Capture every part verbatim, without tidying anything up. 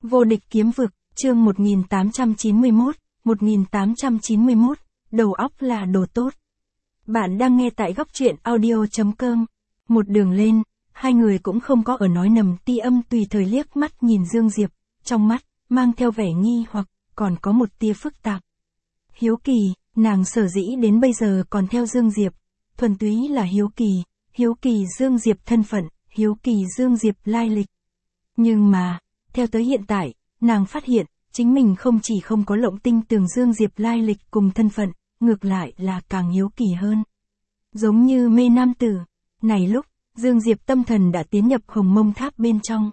Vô địch kiếm vực, chương một nghìn tám trăm chín mươi mốt, một nghìn tám trăm chín mươi mốt, đầu óc là đồ tốt. Bạn đang nghe tại góc truyện audio chấm com. Một đường lên, hai người cũng không có ở nói nầm, Ti Âm tùy thời liếc mắt nhìn Dương Diệp, trong mắt, mang theo vẻ nghi hoặc, còn có một tia phức tạp. Hiếu kỳ, nàng sở dĩ đến bây giờ còn theo Dương Diệp, thuần túy là hiếu kỳ, hiếu kỳ Dương Diệp thân phận, hiếu kỳ Dương Diệp lai lịch. Nhưng mà, theo tới hiện tại, nàng phát hiện, chính mình không chỉ không có lộng tinh tường Dương Diệp lai lịch cùng thân phận, ngược lại là càng hiếu kỳ hơn. Giống như mê nam tử, này lúc, Dương Diệp tâm thần đã tiến nhập Hồng Mông Tháp bên trong.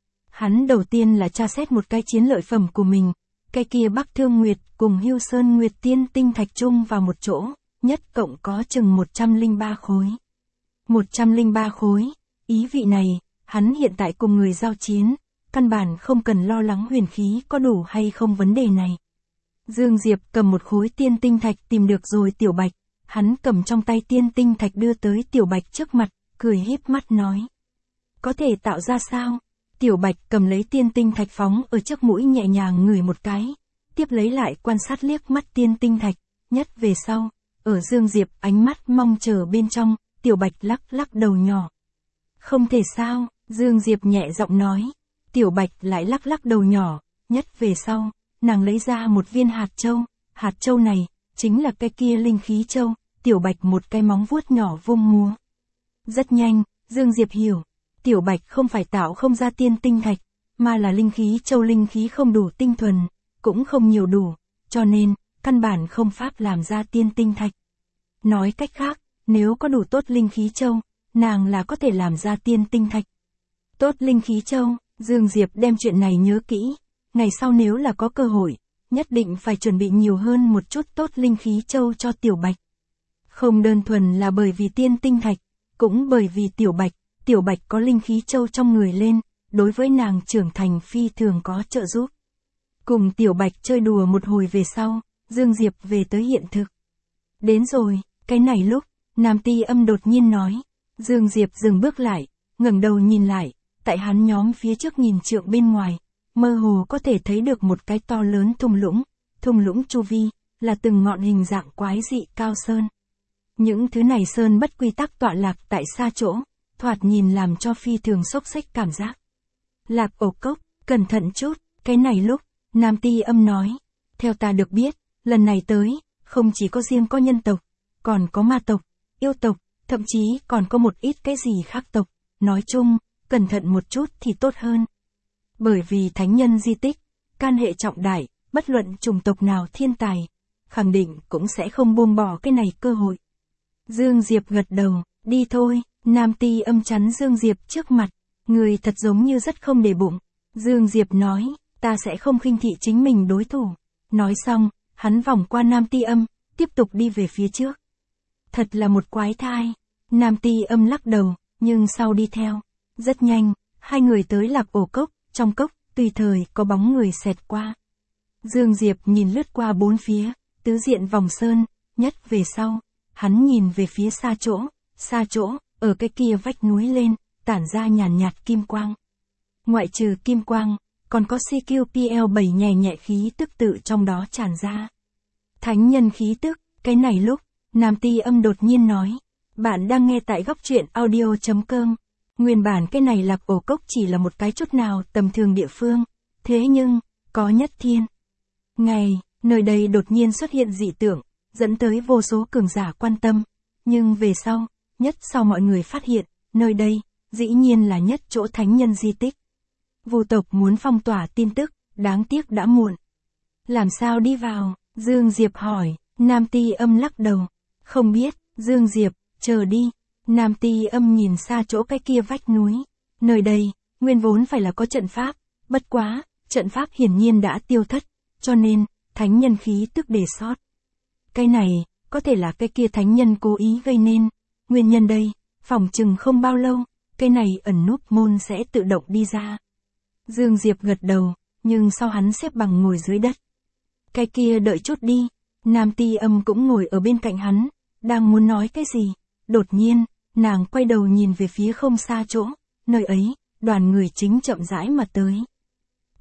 Hắn đầu tiên là tra xét một cái chiến lợi phẩm của mình, cái kia Bắc Thương Nguyệt cùng Hưu Sơn Nguyệt Tiên tinh thạch chung vào một chỗ, nhất cộng có chừng một trăm lẻ ba khối. một trăm lẻ ba khối, ý vị này, hắn hiện tại cùng người giao chiến, căn bản không cần lo lắng huyền khí có đủ hay không vấn đề này. Dương Diệp cầm một khối tiên tinh thạch tìm được rồi Tiểu Bạch, hắn cầm trong tay tiên tinh thạch đưa tới Tiểu Bạch trước mặt, cười híp mắt nói. Có thể tạo ra sao? Tiểu Bạch cầm lấy tiên tinh thạch phóng ở trước mũi nhẹ nhàng ngửi một cái, tiếp lấy lại quan sát liếc mắt tiên tinh thạch, nhất về sau, ở Dương Diệp ánh mắt mong chờ bên trong, Tiểu Bạch lắc lắc đầu nhỏ. Không thể sao, Dương Diệp nhẹ giọng nói. Tiểu Bạch lại lắc lắc đầu nhỏ, nhất về sau, nàng lấy ra một viên hạt châu, hạt châu này, chính là cái kia linh khí châu, Tiểu Bạch một cái móng vuốt nhỏ vung múa. Rất nhanh, Dương Diệp hiểu, Tiểu Bạch không phải tạo không ra tiên tinh thạch, mà là linh khí châu linh khí không đủ tinh thuần, cũng không nhiều đủ, cho nên, căn bản không pháp làm ra tiên tinh thạch. Nói cách khác, nếu có đủ tốt linh khí châu, nàng là có thể làm ra tiên tinh thạch. Tốt linh khí châu, Dương Diệp đem chuyện này nhớ kỹ, ngày sau nếu là có cơ hội, nhất định phải chuẩn bị nhiều hơn một chút tốt linh khí châu cho Tiểu Bạch. Không đơn thuần là bởi vì tiên tinh thạch, cũng bởi vì Tiểu Bạch, Tiểu Bạch có linh khí châu trong người lên, đối với nàng trưởng thành phi thường có trợ giúp. Cùng Tiểu Bạch chơi đùa một hồi về sau, Dương Diệp về tới hiện thực. Đến rồi, cái này lúc, Nam Ti Âm đột nhiên nói, Dương Diệp dừng bước lại, ngẩng đầu nhìn lại. Tại hắn nhóm phía trước nghìn trượng bên ngoài, mơ hồ có thể thấy được một cái to lớn thung lũng, thung lũng chu vi, là từng ngọn hình dạng quái dị cao sơn. Những thứ này sơn bất quy tắc tọa lạc tại xa chỗ, thoạt nhìn làm cho phi thường xốc xếch cảm giác. Lạc ổ cốc, cẩn thận chút, cái này lúc, Nam Ti Âm nói, theo ta được biết, lần này tới, không chỉ có riêng có nhân tộc, còn có ma tộc, yêu tộc, thậm chí còn có một ít cái gì khác tộc, nói chung, cẩn thận một chút thì tốt hơn. Bởi vì thánh nhân di tích, can hệ trọng đại, bất luận chủng tộc nào thiên tài, khẳng định cũng sẽ không buông bỏ cái này cơ hội. Dương Diệp gật đầu, đi thôi, Nam Ti Âm chắn Dương Diệp trước mặt, người thật giống như rất không để bụng. Dương Diệp nói, ta sẽ không khinh thị chính mình đối thủ. Nói xong, hắn vòng qua Nam Ti Âm, tiếp tục đi về phía trước. Thật là một quái thai, Nam Ti Âm lắc đầu, nhưng sau đi theo. Rất nhanh, hai người tới Lạc ổ cốc, trong cốc, tùy thời có bóng người xẹt qua. Dương Diệp nhìn lướt qua bốn phía, tứ diện vòng sơn, nhất về sau, hắn nhìn về phía xa chỗ, xa chỗ, ở cái kia vách núi lên, tản ra nhàn nhạt kim quang. Ngoại trừ kim quang, còn có xê quy pê lờ bảy nhẹ nhẹ khí tức tự trong đó tràn ra. Thánh nhân khí tức, cái này lúc, Nam Ti Âm đột nhiên nói, bạn đang nghe tại góc truyện audio chấm com. Nguyên bản cái này Lạc ổ cốc chỉ là một cái chút nào tầm thường địa phương, thế nhưng, có nhất thiên. Ngày, nơi đây đột nhiên xuất hiện dị tượng, dẫn tới vô số cường giả quan tâm, nhưng về sau, nhất sau mọi người phát hiện, nơi đây, dĩ nhiên là nhất chỗ thánh nhân di tích. Vu tộc muốn phong tỏa tin tức, đáng tiếc đã muộn. Làm sao đi vào? Dương Diệp hỏi, Nam Ti Âm lắc đầu. Không biết, Dương Diệp, chờ đi. Nam Ti Âm nhìn xa chỗ cái kia vách núi. Nơi đây, nguyên vốn phải là có trận pháp, bất quá, trận pháp hiển nhiên đã tiêu thất, cho nên, thánh nhân khí tức để sót. Cái này, có thể là cái kia thánh nhân cố ý gây nên. Nguyên nhân đây, phỏng chừng không bao lâu, cái này ẩn núp môn sẽ tự động đi ra. Dương Diệp gật đầu, nhưng sau hắn xếp bằng ngồi dưới đất. Cái kia đợi chút đi, Nam Ti Âm cũng ngồi ở bên cạnh hắn, đang muốn nói cái gì, đột nhiên, nàng quay đầu nhìn về phía không xa chỗ, nơi ấy, đoàn người chính chậm rãi mà tới.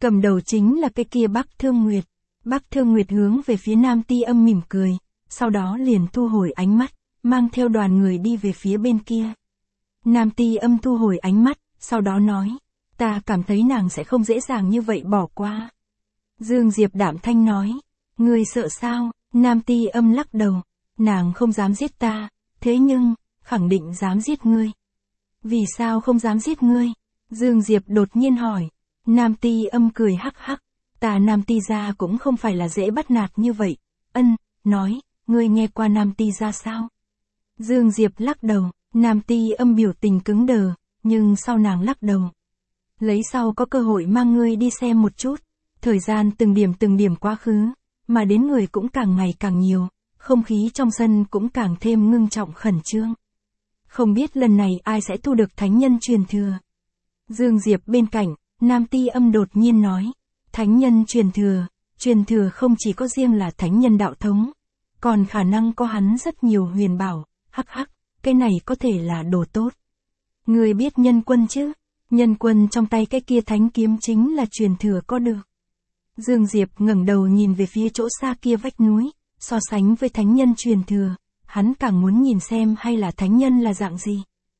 Cầm đầu chính là cái kia Bắc Thương Nguyệt. Bắc Thương Nguyệt hướng về phía Nam Ti Âm mỉm cười, sau đó liền thu hồi ánh mắt, mang theo đoàn người đi về phía bên kia. Nam Ti Âm thu hồi ánh mắt, sau đó nói, ta cảm thấy nàng sẽ không dễ dàng như vậy bỏ qua. Dương Diệp đạm thanh nói, ngươi sợ sao? Nam Ti Âm lắc đầu, nàng không dám giết ta, thế nhưng, khẳng định dám giết ngươi. Vì sao không dám giết ngươi? Dương Diệp đột nhiên hỏi. Nam Ti Âm cười hắc hắc, ta Nam Ti gia cũng không phải là dễ bắt nạt như vậy. Ân, nói, ngươi nghe qua Nam Ti gia sao? Dương Diệp lắc đầu, Nam Ti Âm biểu tình cứng đờ, nhưng sau nàng lắc đầu. Lấy sau có cơ hội mang ngươi đi xem một chút. Thời gian từng điểm từng điểm quá khứ, mà đến người cũng càng ngày càng nhiều, không khí trong sân cũng càng thêm ngưng trọng khẩn trương. Không biết lần này ai sẽ thu được thánh nhân truyền thừa. Dương Diệp bên cạnh, Nam Ti Âm đột nhiên nói, thánh nhân truyền thừa, truyền thừa không chỉ có riêng là thánh nhân đạo thống, còn khả năng có hắn rất nhiều huyền bảo, hắc hắc, cái này có thể là đồ tốt. Người biết nhân quân chứ? Nhân quân trong tay cái kia thánh kiếm chính là truyền thừa có được. Dương Diệp ngẩng đầu nhìn về phía chỗ xa kia vách núi, so sánh với thánh nhân truyền thừa, hắn càng muốn nhìn xem hay là thánh nhân là dạng gì.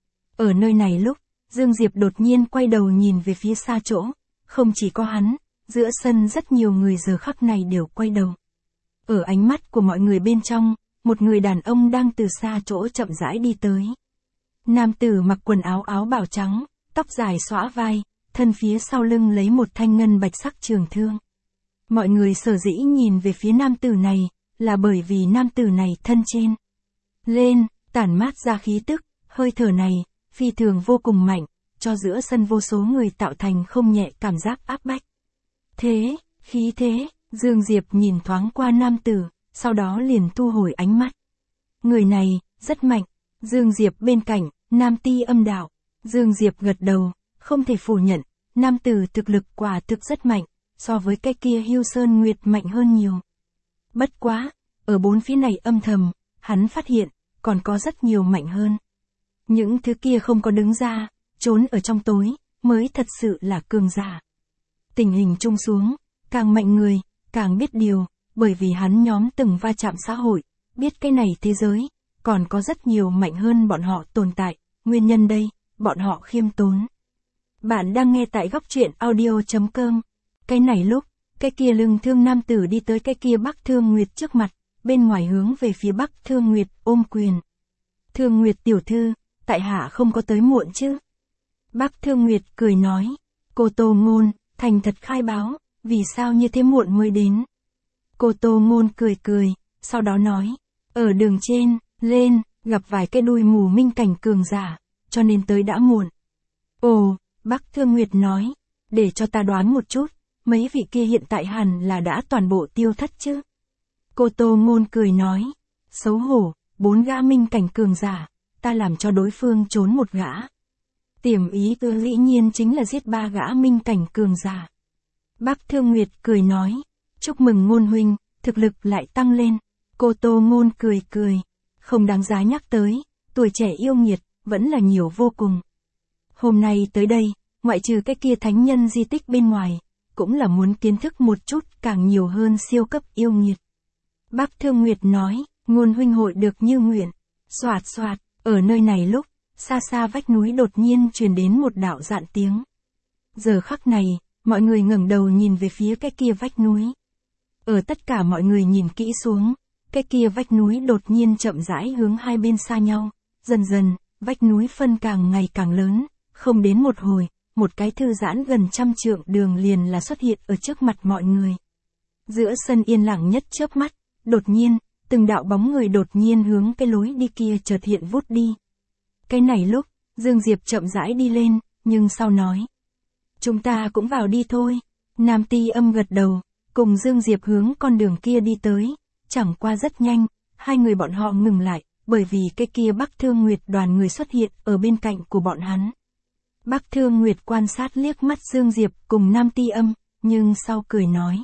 Ở nơi này lúc, Dương Diệp đột nhiên quay đầu nhìn về phía xa chỗ, không chỉ có hắn, giữa sân rất nhiều người giờ khắc này đều quay đầu. Ở ánh mắt của mọi người bên trong, một người đàn ông đang từ xa chỗ chậm rãi đi tới. Nam tử mặc quần áo áo bào trắng, tóc dài xõa vai, thân phía sau lưng lấy một thanh ngân bạch sắc trường thương. Mọi người sở dĩ nhìn về phía nam tử này, là bởi vì nam tử này thân trên lên, tản mát ra khí tức, hơi thở này, phi thường vô cùng mạnh, cho giữa sân vô số người tạo thành không nhẹ cảm giác áp bách. Thế, khí thế, Dương Diệp nhìn thoáng qua nam tử, sau đó liền thu hồi ánh mắt. Người này, rất mạnh. Dương Diệp bên cạnh, Nam Ti Âm đạo. Dương Diệp gật đầu, không thể phủ nhận, nam tử thực lực quả thực rất mạnh, so với cái kia Hưu Sơn Nguyệt mạnh hơn nhiều. Bất quá, ở bốn phía này âm thầm, hắn phát hiện, còn có rất nhiều mạnh hơn. Những thứ kia không có đứng ra, trốn ở trong tối, mới thật sự là cường giả. Tình hình chung xuống, càng mạnh người, càng biết điều, bởi vì hắn nhóm từng va chạm xã hội, biết cái này thế giới, còn có rất nhiều mạnh hơn bọn họ tồn tại, nguyên nhân đây, bọn họ khiêm tốn. Bạn đang nghe tại góc truyện audio chấm com. Cái này lúc, cái kia lưng thương nam tử đi tới cái kia Bắc Thương Nguyệt trước mặt, bên ngoài hướng về phía Bắc Thương Nguyệt ôm quyền. Thương Nguyệt tiểu thư, tại hạ không có tới muộn chứ? Bắc Thương Nguyệt cười nói, cô Tô Ngôn, thành thật khai báo, vì sao như thế muộn mới đến? Cô Tô Ngôn cười cười, sau đó nói, ở đường trên, lên, gặp vài cái đuôi mù minh cảnh cường giả, cho nên tới đã muộn. Ồ, Bắc Thương Nguyệt nói, để cho ta đoán một chút, mấy vị kia hiện tại hẳn là đã toàn bộ tiêu thất chứ? Cô Tô Ngôn cười nói, xấu hổ, bốn gã minh cảnh cường giả, ta làm cho đối phương trốn một gã. Tiềm ý tư dĩ nhiên chính là giết ba gã minh cảnh cường giả. Bắc Thương Nguyệt cười nói, chúc mừng Ngôn huynh, thực lực lại tăng lên. Cô Tô Ngôn cười cười, không đáng giá nhắc tới, tuổi trẻ yêu nghiệt, vẫn là nhiều vô cùng. Hôm nay tới đây, ngoại trừ cái kia thánh nhân di tích bên ngoài, cũng là muốn kiến thức một chút càng nhiều hơn siêu cấp yêu nghiệt. Bắc Thương Nguyệt nói, Ngôn huynh hội được như nguyện. Xoạt xoạt, ở nơi này lúc, xa xa vách núi đột nhiên truyền đến một đạo dạn tiếng. Giờ khắc này, mọi người ngẩng đầu nhìn về phía cái kia vách núi. Ở tất cả mọi người nhìn kỹ xuống, cái kia vách núi đột nhiên chậm rãi hướng hai bên xa nhau, dần dần, vách núi phân càng ngày càng lớn, không đến một hồi, một cái thư giãn gần trăm trượng đường liền là xuất hiện ở trước mặt mọi người. Giữa sân yên lặng nhất chớp mắt, đột nhiên, từng đạo bóng người đột nhiên hướng cái lối đi kia chợt hiện vút đi. Cái này lúc, Dương Diệp chậm rãi đi lên, nhưng sau nói, chúng ta cũng vào đi thôi. Nam Ti Âm gật đầu, cùng Dương Diệp hướng con đường kia đi tới, chẳng qua rất nhanh, hai người bọn họ ngừng lại, bởi vì cái kia Bắc Thương Nguyệt đoàn người xuất hiện ở bên cạnh của bọn hắn. Bắc Thương Nguyệt quan sát liếc mắt Dương Diệp cùng Nam Ti Âm, nhưng sau cười nói,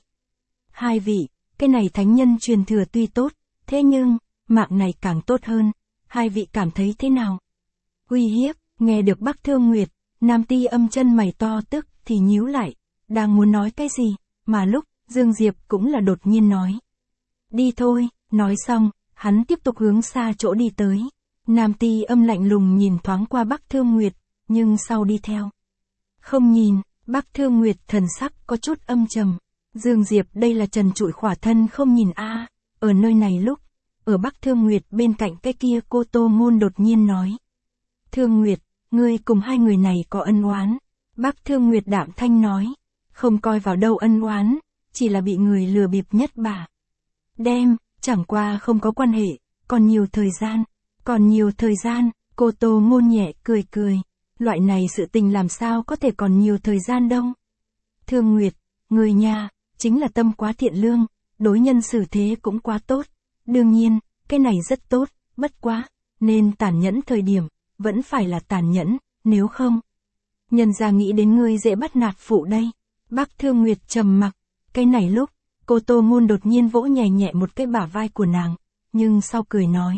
hai vị, cái này thánh nhân truyền thừa tuy tốt, thế nhưng, mạng này càng tốt hơn, hai vị cảm thấy thế nào? Uy hiếp, nghe được Bắc Thương Nguyệt, Nam Ti Âm chân mày to tức thì nhíu lại, đang muốn nói cái gì, mà lúc, Dương Diệp cũng là đột nhiên nói. Đi thôi, nói xong, hắn tiếp tục hướng xa chỗ đi tới. Nam Ti Âm lạnh lùng nhìn thoáng qua Bắc Thương Nguyệt, nhưng sau đi theo. Không nhìn, Bắc Thương Nguyệt thần sắc có chút âm trầm. Dương Diệp đây là trần trụi khỏa thân không nhìn a. Ở nơi này lúc, ở Bắc Thương Nguyệt bên cạnh cái kia cô Tô Ngôn đột nhiên nói. Thương Nguyệt, ngươi cùng hai người này có ân oán. Bắc Thương Nguyệt đạm thanh nói. Không coi vào đâu ân oán, chỉ là bị người lừa bịp nhất bà. Đem, chẳng qua không có quan hệ, còn nhiều thời gian, còn nhiều thời gian, cô Tô Ngôn nhẹ cười cười. Loại này sự tình làm sao có thể còn nhiều thời gian đâu. Thương Nguyệt, người nhà, chính là tâm quá thiện lương, đối nhân xử thế cũng quá tốt. Đương nhiên, cái này rất tốt, bất quá, nên tàn nhẫn thời điểm, vẫn phải là tàn nhẫn, nếu không. Nhân ra nghĩ đến ngươi dễ bắt nạt phụ đây. Bác Thương Nguyệt trầm mặc, cái này lúc, cô Tô Ngôn đột nhiên vỗ nhẹ nhẹ một cái bả vai của nàng, nhưng sau cười nói.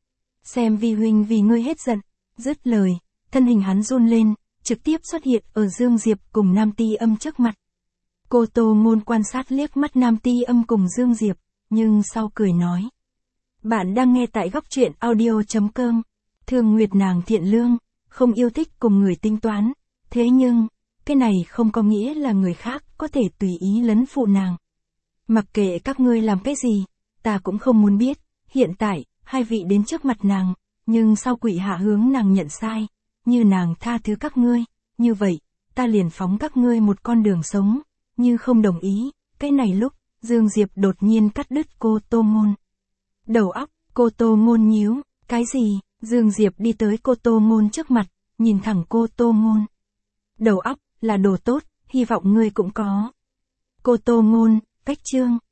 Xem vi huynh vì ngươi hết giận, dứt lời, thân hình hắn run lên, trực tiếp xuất hiện ở Dương Diệp cùng Nam Ti Âm trước mặt. Cô Tô Ngôn quan sát liếc mắt Nam Ti Âm cùng Dương Diệp, nhưng sau cười nói. Bạn đang nghe tại góc truyện audio chấm com. Thương Nguyệt nàng thiện lương, không yêu thích cùng người tính toán. Thế nhưng, cái này không có nghĩa là người khác có thể tùy ý lấn phụ nàng. Mặc kệ các ngươi làm cái gì, ta cũng không muốn biết. Hiện tại, hai vị đến trước mặt nàng, nhưng sau quỷ hạ hướng nàng nhận sai. Như nàng tha thứ các ngươi, như vậy, ta liền phóng các ngươi một con đường sống. Như không đồng ý, cái này lúc, Dương Diệp đột nhiên cắt đứt cô Tô Ngôn. Đầu óc, cô Tô Ngôn nhíu, cái gì? Dương Diệp đi tới cô Tô Ngôn trước mặt, nhìn thẳng cô Tô Ngôn. Đầu óc, là đồ tốt, hy vọng ngươi cũng có. Cô Tô Ngôn, cách chương.